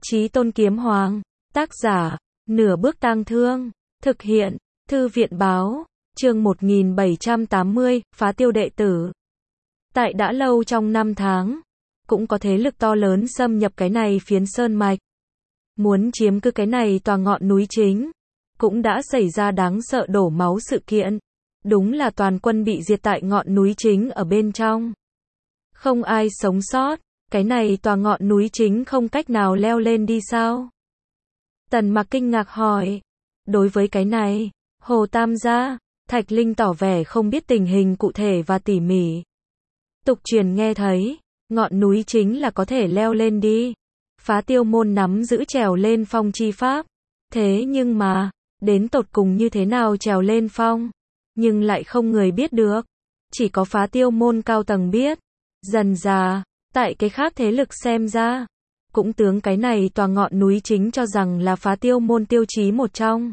Chí Tôn Kiếm Hoàng, tác giả, Nửa Bước Tang Thương, thực hiện, Thư viện báo, chương 1780, phá tiêu đệ tử. Tại đã lâu trong năm tháng, cũng có thế lực to lớn xâm nhập cái này phiến sơn mạch. Muốn chiếm cứ cái này tòa ngọn núi chính, cũng đã xảy ra đáng sợ đổ máu sự kiện. Đúng là toàn quân bị diệt tại ngọn núi chính ở bên trong. Không ai sống sót, cái này tòa ngọn núi chính không cách nào leo lên đi sao? Tần Mặc kinh ngạc hỏi. Đối với cái này, Hồ Tam gia, Thạch Linh tỏ vẻ không biết tình hình cụ thể và tỉ mỉ. Tục truyền nghe thấy, ngọn núi chính là có thể leo lên đi. Phá tiêu môn nắm giữ trèo lên phong chi pháp. Thế nhưng mà, đến tột cùng như thế nào trèo lên phong? Nhưng lại không người biết được. Chỉ có phá tiêu môn cao tầng biết. Dần dà, tại cái khác thế lực xem ra, cũng tướng cái này tòa ngọn núi chính cho rằng là phá tiêu môn tiêu chí một trong.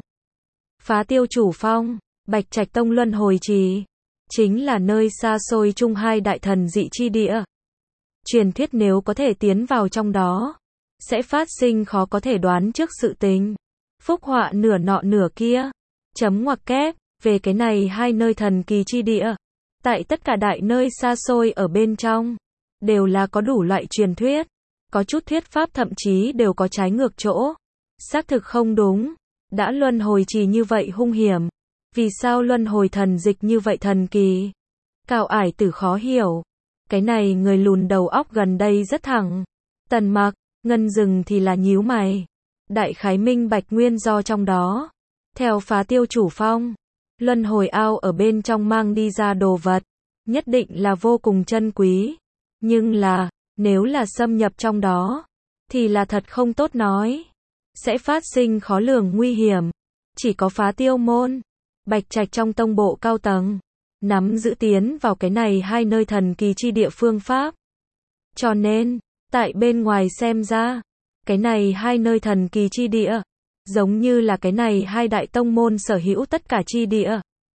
Phá tiêu chủ phong, Bạch Trạch Tông Luân Hồi Trì, chính là nơi xa xôi chung hai đại thần dị chi địa. Truyền thuyết nếu có thể tiến vào trong đó, sẽ phát sinh khó có thể đoán trước sự tình. Phúc họa nửa nọ nửa kia. Chấm ngoặc kép, về cái này hai nơi thần kỳ chi địa. Tại tất cả đại nơi xa xôi ở bên trong, đều là có đủ loại truyền thuyết. Có chút thuyết pháp thậm chí đều có trái ngược chỗ. Xác thực không đúng. Đã luân hồi trì như vậy hung hiểm. Vì sao luân hồi thần dịch như vậy thần kỳ? Cao ải tử khó hiểu. Cái này người lùn đầu óc gần đây rất thẳng. Tần Mặc, Ngân Dừng thì là nhíu mày. Đại khái minh bạch nguyên do trong đó. Theo phá tiêu chủ phong, luân hồi ao ở bên trong mang đi ra đồ vật, nhất định là vô cùng chân quý. Nhưng là, nếu là xâm nhập trong đó, thì là thật không tốt nói. Sẽ phát sinh khó lường nguy hiểm. Chỉ có phá tiêu môn, Bạch Trạch trong tông bộ cao tầng, nắm giữ tiến vào cái này hai nơi thần kỳ chi địa phương pháp. Cho nên, tại bên ngoài xem ra, cái này hai nơi thần kỳ chi địa, giống như là cái này hai đại tông môn sở hữu tất cả chi địa.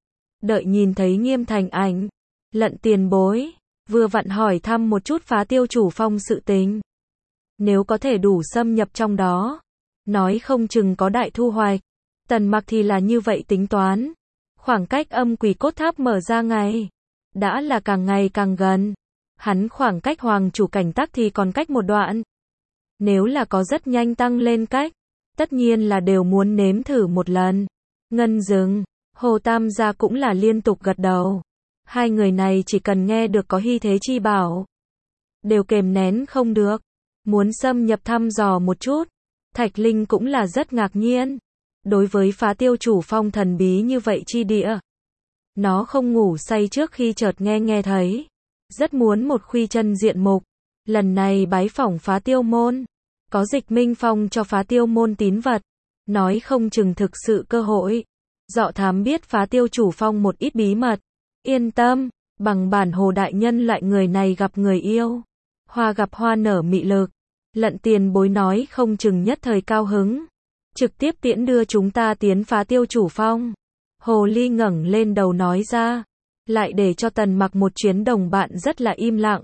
Đợi nhìn thấy Nghiêm Thành ảnh, Lận tiền bối, vừa vặn hỏi thăm một chút phá tiêu chủ phong sự tình. Nếu có thể đủ xâm nhập trong đó, nói không chừng có đại thu hoạch. Tần Mặc thì là như vậy tính toán. Khoảng cách âm quỷ cốt tháp mở ra ngày, đã là càng ngày càng gần. Hắn khoảng cách hoàng chủ cảnh tắc thì còn cách một đoạn. Nếu là có rất nhanh tăng lên cách, tất nhiên là đều muốn nếm thử một lần. Ngân Dừng, Hồ Tam gia cũng là liên tục gật đầu. Hai người này chỉ cần nghe được có hy thế chi bảo, đều kềm nén không được, muốn xâm nhập thăm dò một chút. Thạch Linh cũng là rất ngạc nhiên. Đối với phá tiêu chủ phong thần bí như vậy chi địa, nó không ngủ say trước khi chợt nghe thấy. Rất muốn một khuy chân diện mục. Lần này bái phỏng phá tiêu môn, có Dịch Minh Phong cho phá tiêu môn tín vật, nói không chừng thực sự cơ hội. Dọ thám biết phá tiêu chủ phong một ít bí mật. Yên tâm, bằng bản Hồ đại nhân loại người này gặp người yêu, hoa gặp hoa nở mị lực. Lận tiền bối nói không chừng nhất thời cao hứng, trực tiếp tiễn đưa chúng ta tiến phá tiêu chủ phong. Hồ Ly ngẩng lên đầu nói ra, lại để cho Tần Mặc một chuyến đồng bạn rất là im lặng.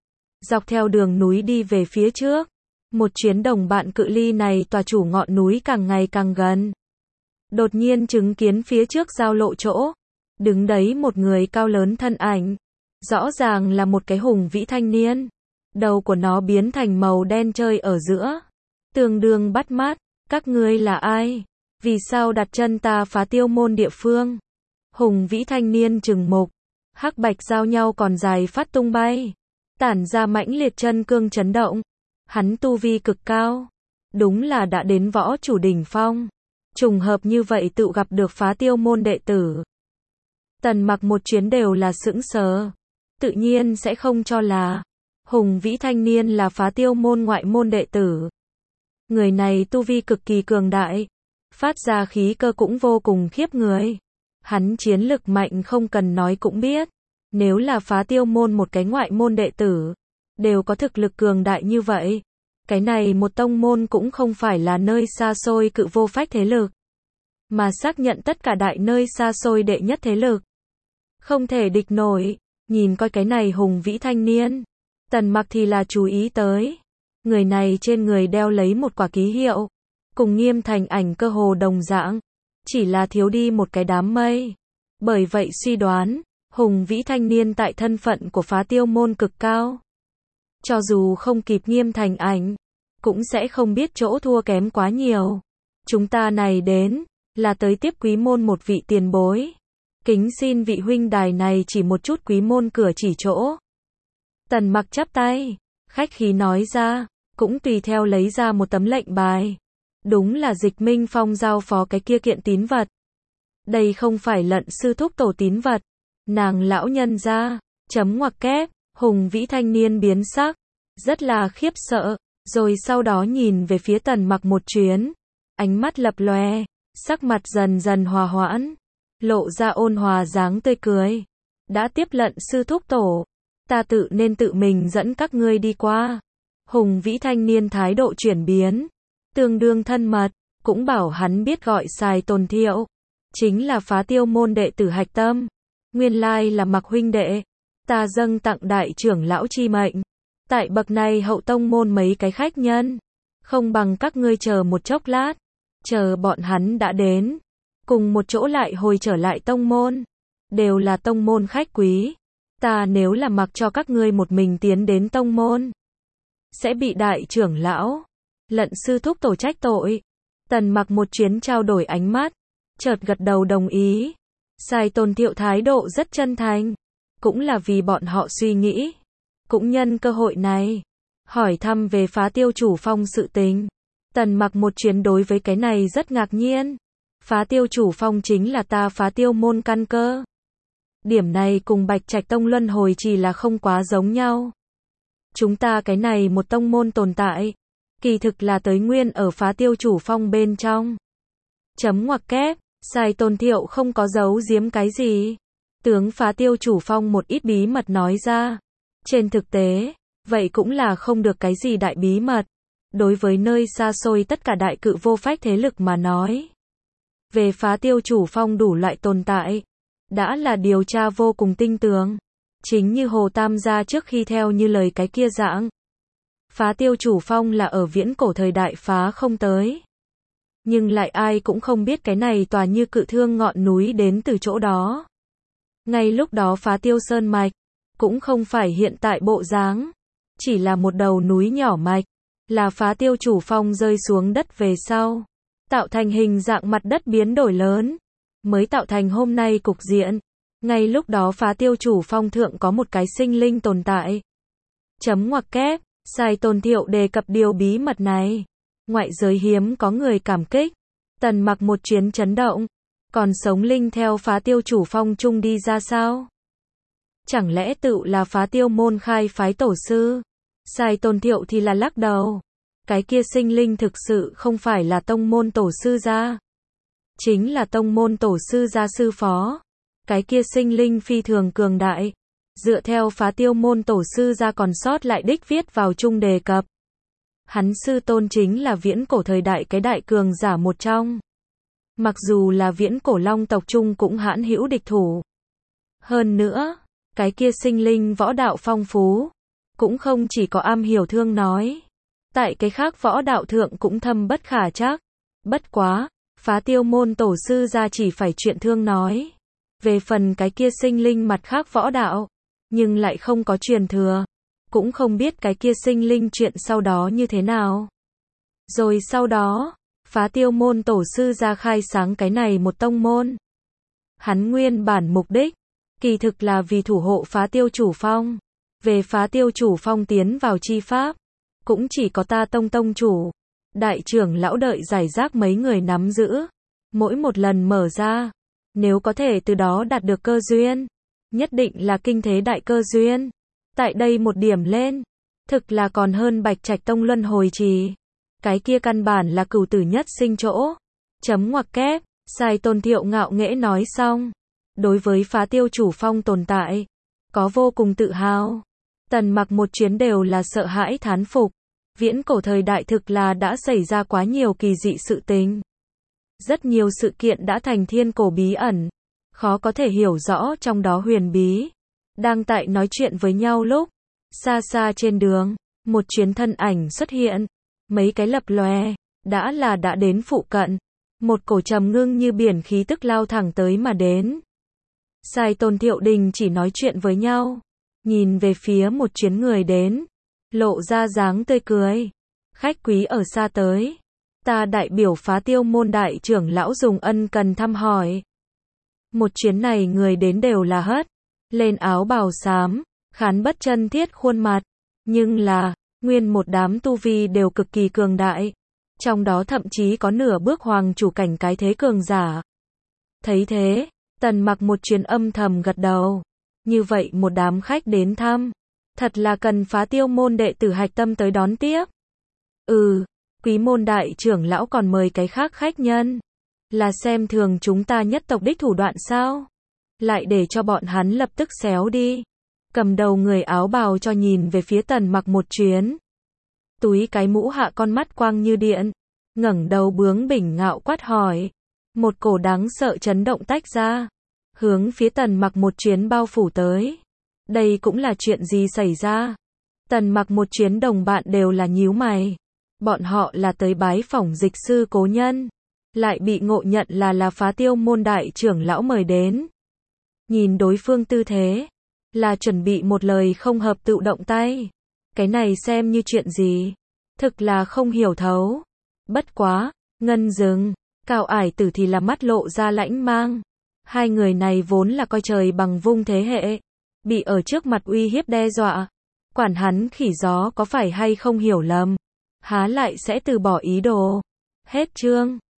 Dọc theo đường núi đi về phía trước, một chuyến đồng bạn cự ly này tòa chủ ngọn núi càng ngày càng gần. Đột nhiên chứng kiến phía trước giao lộ chỗ, đứng đấy một người cao lớn thân ảnh. Rõ ràng là một cái hùng vĩ thanh niên. Đầu của nó biến thành màu đen chơi ở giữa, tương đương bắt mắt. Các ngươi là ai? Vì sao đặt chân ta phá tiêu môn địa phương? Hùng vĩ thanh niên trừng mục, hắc bạch giao nhau còn dài phát tung bay, tản ra mãnh liệt chân cương chấn động. Hắn tu vi cực cao, đúng là đã đến võ chủ đỉnh phong. Trùng hợp như vậy tự gặp được phá tiêu môn đệ tử. Tần Mặc một chuyến đều là sững sờ, tự nhiên sẽ không cho là hùng vĩ thanh niên là phá tiêu môn ngoại môn đệ tử. Người này tu vi cực kỳ cường đại, phát ra khí cơ cũng vô cùng khiếp người. Hắn chiến lực mạnh không cần nói cũng biết. Nếu là phá tiêu môn một cái ngoại môn đệ tử, đều có thực lực cường đại như vậy. Cái này một tông môn cũng không phải là nơi xa xôi cự vô phách thế lực, mà xác nhận tất cả đại nơi xa xôi đệ nhất thế lực. Không thể địch nổi. Nhìn coi cái này hùng vĩ thanh niên, Tần Mặc thì là chú ý tới. Người này trên người đeo lấy một quả ký hiệu, cùng Nghiêm Thành Ảnh cơ hồ đồng dạng, chỉ là thiếu đi một cái đám mây. Bởi vậy suy đoán, hùng vĩ thanh niên tại thân phận của Phá Tiêu môn cực cao. Cho dù không kịp Nghiêm Thành Ảnh, cũng sẽ không biết chỗ thua kém quá nhiều. Chúng ta này đến, là tới tiếp quý môn một vị tiền bối. Kính xin vị huynh đài này chỉ một chút quý môn cửa chỉ chỗ. Tần Mặc chắp tay, khách khí nói ra, cũng tùy theo lấy ra một tấm lệnh bài. Đúng là Dịch Minh Phong giao phó cái kia kiện tín vật. Đây không phải Lận sư thúc tổ tín vật. Nàng lão nhân ra, chấm ngoặc kép, hùng vĩ thanh niên biến sắc, rất là khiếp sợ, rồi sau đó nhìn về phía Tần Mặc một chuyến, ánh mắt lập lòe, sắc mặt dần dần hòa hoãn, lộ ra ôn hòa dáng tươi cười. Đã tiếp Lận sư thúc tổ, ta tự nên tự mình dẫn các ngươi đi qua. Hùng vĩ thanh niên thái độ chuyển biến, tương đương thân mật, cũng bảo hắn biết gọi Sài Tồn Thiệu, chính là Phá Tiêu môn đệ tử hạch tâm, nguyên lai là Mặc huynh đệ, ta dâng tặng đại trưởng lão chi mệnh, tại bậc này hậu tông môn mấy cái khách nhân, không bằng các ngươi chờ một chốc lát, chờ bọn hắn đã đến, cùng một chỗ lại hồi trở lại tông môn, đều là tông môn khách quý, ta nếu là mặc cho các ngươi một mình tiến đến tông môn, sẽ bị đại trưởng lão, Lận sư thúc tổ trách tội. Tần Mặc một chuyến trao đổi ánh mắt, chợt gật đầu đồng ý. Sài Tồn Thiệu thái độ rất chân thành, cũng là vì bọn họ suy nghĩ, cũng nhân cơ hội này, hỏi thăm về Phá Tiêu chủ phong sự tình. Tần Mặc một chuyến đối với cái này rất ngạc nhiên. Phá Tiêu chủ phong chính là ta Phá Tiêu môn căn cơ. Điểm này cùng Bạch Trạch tông luân hồi chỉ là không quá giống nhau. Chúng ta cái này một tông môn tồn tại, kỳ thực là tới nguyên ở Phá Tiêu chủ phong bên trong. Chấm ngoặc kép, Sài Tồn Thiệu không có giấu giếm cái gì. Tướng Phá Tiêu chủ phong một ít bí mật nói ra. Trên thực tế, vậy cũng là không được cái gì đại bí mật. Đối với nơi xa xôi tất cả đại cự vô phách thế lực mà nói. Về Phá Tiêu chủ phong đủ loại tồn tại, đã là điều tra vô cùng tinh tường. Chính như Hồ Tam gia trước khi theo như lời cái kia dạng. Phá Tiêu chủ phong là ở viễn cổ thời đại phá không tới. Nhưng lại ai cũng không biết cái này tòa như cự thương ngọn núi đến từ chỗ đó. Ngay lúc đó Phá Tiêu sơn mạch, cũng không phải hiện tại bộ dáng, chỉ là một đầu núi nhỏ mạch, là Phá Tiêu chủ phong rơi xuống đất về sau, tạo thành hình dạng mặt đất biến đổi lớn, mới tạo thành hôm nay cục diện. Ngay lúc đó Phá Tiêu chủ phong thượng có một cái sinh linh tồn tại. Chấm ngoặc kép, Sài Tồn Thiệu đề cập điều bí mật này. Ngoại giới hiếm có người cảm kích. Tần Mặc một chuyến chấn động. Còn sống linh theo Phá Tiêu chủ phong chung đi ra sao? Chẳng lẽ tự là Phá Tiêu môn khai phái tổ sư? Sài Tồn Thiệu thì là lắc đầu. Cái kia sinh linh thực sự không phải là tông môn tổ sư gia. Chính là tông môn tổ sư gia sư phó. Cái kia sinh linh phi thường cường đại. Dựa theo Phá Tiêu môn tổ sư gia còn sót lại đích viết vào chung đề cập. Hắn sư tôn chính là viễn cổ thời đại cái đại cường giả một trong. Mặc dù là viễn cổ long tộc chung cũng hãn hữu địch thủ. Hơn nữa, cái kia sinh linh võ đạo phong phú. Cũng không chỉ có am hiểu thương nói. Tại cái khác võ đạo thượng cũng thâm bất khả trắc. Bất quá, Phá Tiêu môn tổ sư gia chỉ phải chuyện thương nói. Về phần cái kia sinh linh mặt khác võ đạo, nhưng lại không có truyền thừa. Cũng không biết cái kia sinh linh chuyện sau đó như thế nào. Rồi sau đó, Phá Tiêu môn tổ sư ra khai sáng cái này một tông môn. Hắn nguyên bản mục đích, kỳ thực là vì thủ hộ Phá Tiêu chủ phong. Về Phá Tiêu chủ phong tiến vào chi pháp, cũng chỉ có ta tông chủ, đại trưởng lão đợi giải rác mấy người nắm giữ. Mỗi một lần mở ra, nếu có thể từ đó đạt được cơ duyên, nhất định là kinh thế đại cơ duyên. Tại đây một điểm lên, thực là còn hơn Bạch Trạch tông luân hồi trì. Cái kia căn bản là cửu tử nhất sinh chỗ. Chấm ngoặc kép, Sài Tồn Thiệu ngạo nghễ nói xong. Đối với Phá Tiêu chủ phong tồn tại, có vô cùng tự hào. Tần Mặc một chuyến đều là sợ hãi thán phục. Viễn cổ thời đại thực là đã xảy ra quá nhiều kỳ dị sự tình. Rất nhiều sự kiện đã thành thiên cổ bí ẩn. Khó có thể hiểu rõ trong đó huyền bí. Đang tại nói chuyện với nhau lúc, xa xa trên đường, một chuyến thân ảnh xuất hiện, mấy cái lập lòe, đã đến phụ cận. Một cổ trầm ngưng như biển khí tức lao thẳng tới mà đến. Sai Tôn Thiệu Đình chỉ nói chuyện với nhau, nhìn về phía một chuyến người đến, lộ ra dáng tươi cười. Khách quý ở xa tới, ta đại biểu Phá Tiêu môn đại trưởng lão dùng ân cần thăm hỏi. Một chuyến này người đến đều là hất lên áo bào xám, khán bất chân thiết khuôn mặt, nhưng là, nguyên một đám tu vi đều cực kỳ cường đại. Trong đó thậm chí có nửa bước hoàng chủ cảnh cái thế cường giả. Thấy thế, Tần Mặc một chuyến âm thầm gật đầu. Như vậy một đám khách đến thăm, thật là cần Phá Tiêu môn đệ tử hạch tâm tới đón tiếp. Quý môn đại trưởng lão còn mời cái khác khách nhân. Là xem thường chúng ta nhất tộc đích thủ đoạn sao? Lại để cho bọn hắn lập tức xéo đi. Cầm đầu người áo bào cho nhìn về phía Tần Mặc một chuyến. Túi cái mũ hạ con mắt quang như điện, ngẩng đầu bướng bỉnh ngạo quát hỏi. Một cổ đáng sợ chấn động tách ra, hướng phía Tần Mặc một chuyến bao phủ tới. Đây cũng là chuyện gì xảy ra? Tần Mặc một chuyến đồng bạn đều là nhíu mày. Bọn họ là tới bái phỏng dịch sư cố nhân, lại bị ngộ nhận là Phá Tiêu môn đại trưởng lão mời đến. Nhìn đối phương tư thế, là chuẩn bị một lời không hợp tự động tay. Cái này xem như chuyện gì? Thực là không hiểu thấu. Bất quá, Ngân Dừng, Cao Ải Tử thì là mắt lộ ra lãnh mang. Hai người này vốn là coi trời bằng vung thế hệ, bị ở trước mặt uy hiếp đe dọa. Quản hắn khỉ gió có phải hay không hiểu lầm, há lại sẽ từ bỏ ý đồ. Hết chương.